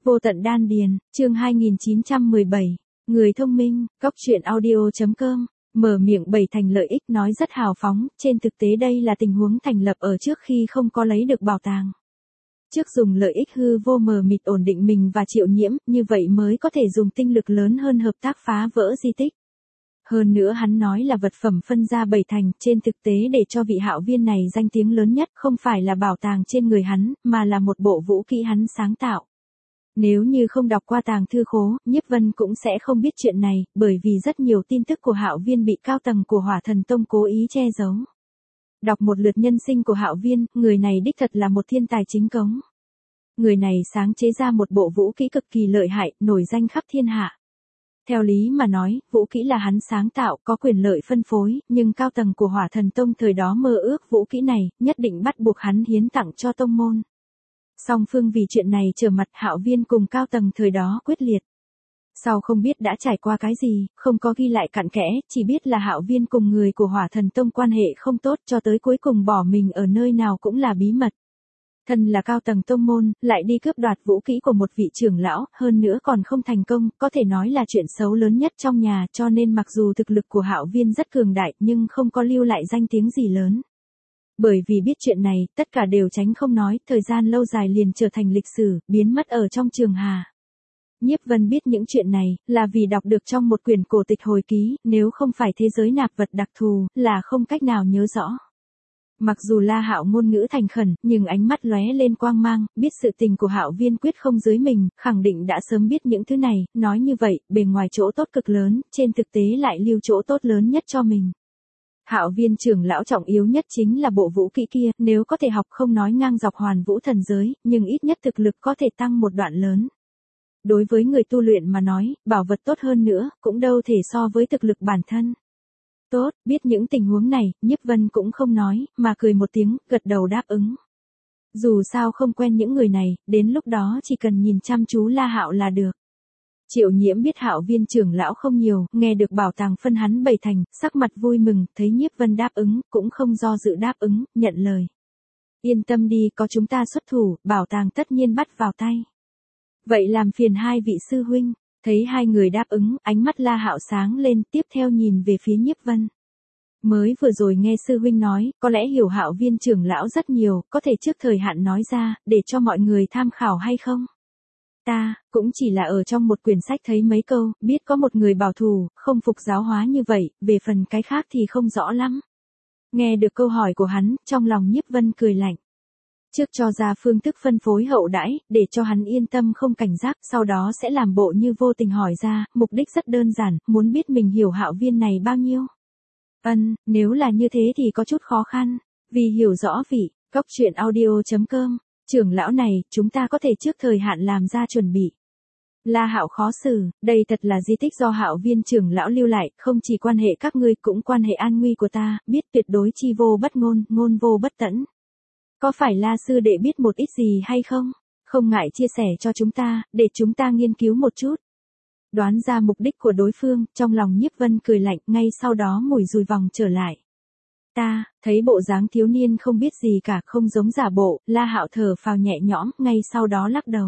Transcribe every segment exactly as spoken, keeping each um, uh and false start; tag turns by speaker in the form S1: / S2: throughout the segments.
S1: Vô tận đan điền, chương hai nghìn chín trăm mười bảy, người thông minh, cóc truyện audio.com, mở miệng bày thành lợi ích nói rất hào phóng, trên thực tế đây là tình huống thành lập ở trước khi không có lấy được bảo tàng. Trước dùng lợi ích hư vô mờ mịt ổn định mình và Triệu Nhiễm, như vậy mới có thể dùng tinh lực lớn hơn hợp tác phá vỡ di tích. Hơn nữa hắn nói là vật phẩm phân ra bảy thành, trên thực tế để cho vị Hạo Viên này danh tiếng lớn nhất không phải là bảo tàng trên người hắn, mà là một bộ vũ kỹ hắn sáng tạo. Nếu như không đọc qua tàng thư khố, Nhiếp Vân cũng sẽ không biết chuyện này, bởi vì rất nhiều tin tức của Hạo Viên bị cao tầng của Hỏa Thần Tông cố ý che giấu. Đọc một lượt nhân sinh của Hạo Viên, người này đích thật là một thiên tài chính cống. Người này sáng chế ra một bộ vũ kỹ cực kỳ lợi hại, nổi danh khắp thiên hạ. Theo lý mà nói, vũ kỹ là hắn sáng tạo, có quyền lợi phân phối, nhưng cao tầng của Hỏa Thần Tông thời đó mơ ước vũ kỹ này, nhất định bắt buộc hắn hiến tặng cho tông môn. Song phương vì chuyện này trở mặt, Hạo Viên cùng cao tầng thời đó quyết liệt. Sau không biết đã trải qua cái gì, không có ghi lại cặn kẽ, chỉ biết là Hạo Viên cùng người của Hỏa Thần Tông quan hệ không tốt, cho tới cuối cùng bỏ mình ở nơi nào cũng là bí mật. Thân là cao tầng tông môn, lại đi cướp đoạt vũ kỹ của một vị trưởng lão, hơn nữa còn không thành công, có thể nói là chuyện xấu lớn nhất trong nhà, cho nên mặc dù thực lực của Hạo Viên rất cường đại, nhưng không có lưu lại danh tiếng gì lớn. Bởi vì biết chuyện này, tất cả đều tránh không nói, thời gian lâu dài liền trở thành lịch sử, biến mất ở trong trường hà. Nhiếp Vân biết những chuyện này, là vì đọc được trong một quyển cổ tịch hồi ký, nếu không phải thế giới nạp vật đặc thù, là không cách nào nhớ rõ. Mặc dù La Hạo ngôn ngữ thành khẩn, nhưng ánh mắt lóe lên quang mang, biết sự tình của Hạo Viên quyết không dưới mình, khẳng định đã sớm biết những thứ này, nói như vậy, bề ngoài chỗ tốt cực lớn, trên thực tế lại lưu chỗ tốt lớn nhất cho mình. Hạo Viên trưởng lão trọng yếu nhất chính là bộ vũ kỹ kia, nếu có thể học không nói ngang dọc hoàn vũ thần giới, nhưng ít nhất thực lực có thể tăng một đoạn lớn. Đối với người tu luyện mà nói, bảo vật tốt hơn nữa, cũng đâu thể so với thực lực bản thân. Tốt, biết những tình huống này, Nhiếp Vân cũng không nói, mà cười một tiếng, gật đầu đáp ứng. Dù sao không quen những người này, đến lúc đó chỉ cần nhìn chăm chú La Hạo là được. Triệu Nhiễm biết Hạo Viên trưởng lão không nhiều, nghe được bảo tàng phân hắn bảy thành, sắc mặt vui mừng, thấy Nhiếp Vân đáp ứng, cũng không do dự đáp ứng, nhận lời. Yên tâm đi, có chúng ta xuất thủ, bảo tàng tất nhiên bắt vào tay. Vậy làm phiền hai vị sư huynh. Thấy hai người đáp ứng, ánh mắt La Hạo sáng lên, tiếp theo nhìn về phía Nhiếp Vân. Mới vừa rồi nghe sư huynh nói, có lẽ hiểu Hạo Viên trưởng lão rất nhiều, có thể trước thời hạn nói ra, để cho mọi người tham khảo hay không? Ta, cũng chỉ là ở trong một quyển sách thấy mấy câu, biết có một người bảo thủ, không phục giáo hóa như vậy, về phần cái khác thì không rõ lắm. Nghe được câu hỏi của hắn, trong lòng Nhiếp Vân cười lạnh. Trước cho ra phương thức phân phối hậu đãi, để cho hắn yên tâm không cảnh giác, sau đó sẽ làm bộ như vô tình hỏi ra, mục đích rất đơn giản, muốn biết mình hiểu Hạo Viên này bao nhiêu. Ân, nếu là như thế thì có chút khó khăn, vì hiểu rõ vị, cóc truyện audio.com, trưởng lão này, chúng ta có thể trước thời hạn làm ra chuẩn bị. La Hạo khó xử, đây thật là di tích do Hạo Viên trưởng lão lưu lại, không chỉ quan hệ các ngươi cũng quan hệ an nguy của ta, biết tuyệt đối chi vô bất ngôn, ngôn vô bất tẫn. Có phải La sư đệ biết một ít gì hay không? Không ngại chia sẻ cho chúng ta, để chúng ta nghiên cứu một chút. Đoán ra mục đích của đối phương, trong lòng Nhiếp Vân cười lạnh, ngay sau đó mủi dùi vòng trở lại. Ta, thấy bộ dáng thiếu niên không biết gì cả, không giống giả bộ, La Hạo thở phào nhẹ nhõm, ngay sau đó lắc đầu.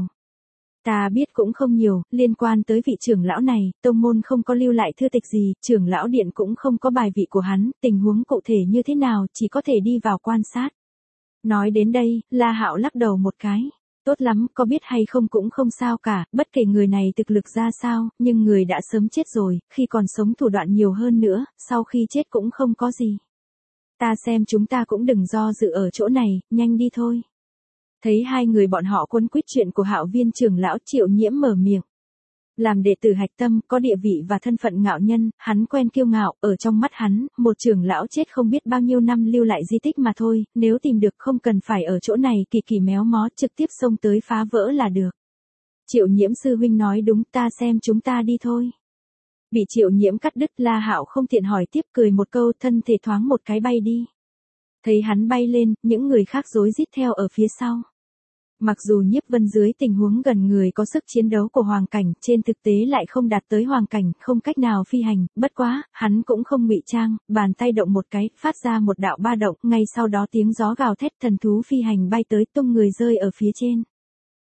S1: Ta biết cũng không nhiều, liên quan tới vị trưởng lão này, tông môn không có lưu lại thư tịch gì, trưởng lão điện cũng không có bài vị của hắn, tình huống cụ thể như thế nào, chỉ có thể đi vào quan sát. Nói đến đây, La Hạo lắc đầu một cái. Tốt lắm, có biết hay không cũng không sao cả, bất kể người này thực lực ra sao, nhưng người đã sớm chết rồi, khi còn sống thủ đoạn nhiều hơn nữa, sau khi chết cũng không có gì. Ta xem chúng ta cũng đừng do dự ở chỗ này, nhanh đi thôi. Thấy hai người bọn họ quấn quýt chuyện của Hạo Viên trưởng lão, Triệu Nhiễm mở miệng. Làm đệ tử hạch tâm, có địa vị và thân phận ngạo nhân, hắn quen kiêu ngạo, ở trong mắt hắn, một trưởng lão chết không biết bao nhiêu năm lưu lại di tích mà thôi, nếu tìm được không cần phải ở chỗ này kỳ kỳ méo mó, trực tiếp xông tới phá vỡ là được. Triệu Nhiễm sư huynh nói đúng, ta xem chúng ta đi thôi. Bị Triệu Nhiễm cắt đứt, La Hạo không tiện hỏi tiếp, cười một câu, thân thể thoáng một cái bay đi. Thấy hắn bay lên, những người khác rối rít theo ở phía sau. Mặc dù Nhiếp Vân dưới tình huống gần người có sức chiến đấu của hoàng cảnh, trên thực tế lại không đạt tới hoàng cảnh, không cách nào phi hành, bất quá, hắn cũng không ngụy trang, bàn tay động một cái, phát ra một đạo ba động, ngay sau đó tiếng gió gào thét, thần thú phi hành bay tới, tung người rơi ở phía trên.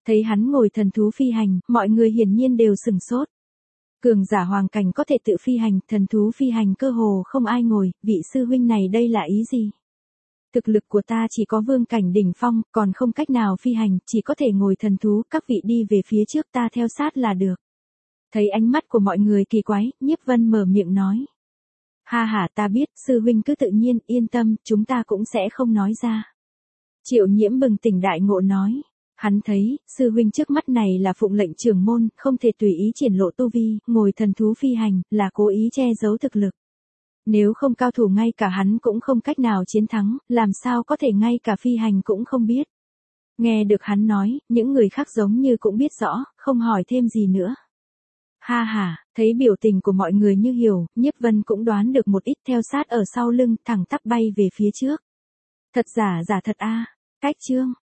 S1: Thấy hắn ngồi thần thú phi hành, mọi người hiển nhiên đều sửng sốt. Cường giả hoàng cảnh có thể tự phi hành, thần thú phi hành cơ hồ không ai ngồi, vị sư huynh này đây là ý gì? Thực lực của ta chỉ có vương cảnh đỉnh phong, còn không cách nào phi hành, chỉ có thể ngồi thần thú, các vị đi về phía trước ta theo sát là được. Thấy ánh mắt của mọi người kỳ quái, Nhiếp Vân mở miệng nói. Ha ha, ta biết, sư huynh cứ tự nhiên, yên tâm, chúng ta cũng sẽ không nói ra. Triệu Nhiễm bừng tỉnh đại ngộ nói. Hắn thấy, sư huynh trước mắt này là phụng lệnh trưởng môn, không thể tùy ý triển lộ tu vi, ngồi thần thú phi hành, là cố ý che giấu thực lực. Nếu không cao thủ ngay cả hắn cũng không cách nào chiến thắng, làm sao có thể ngay cả phi hành cũng không biết. Nghe được hắn nói, những người khác giống như cũng biết rõ, không hỏi thêm gì nữa. Ha ha, thấy biểu tình của mọi người như hiểu, Nhiếp Vân cũng đoán được một ít theo sát ở sau lưng, thẳng tắp bay về phía trước. Thật giả giả thật a, cách chương.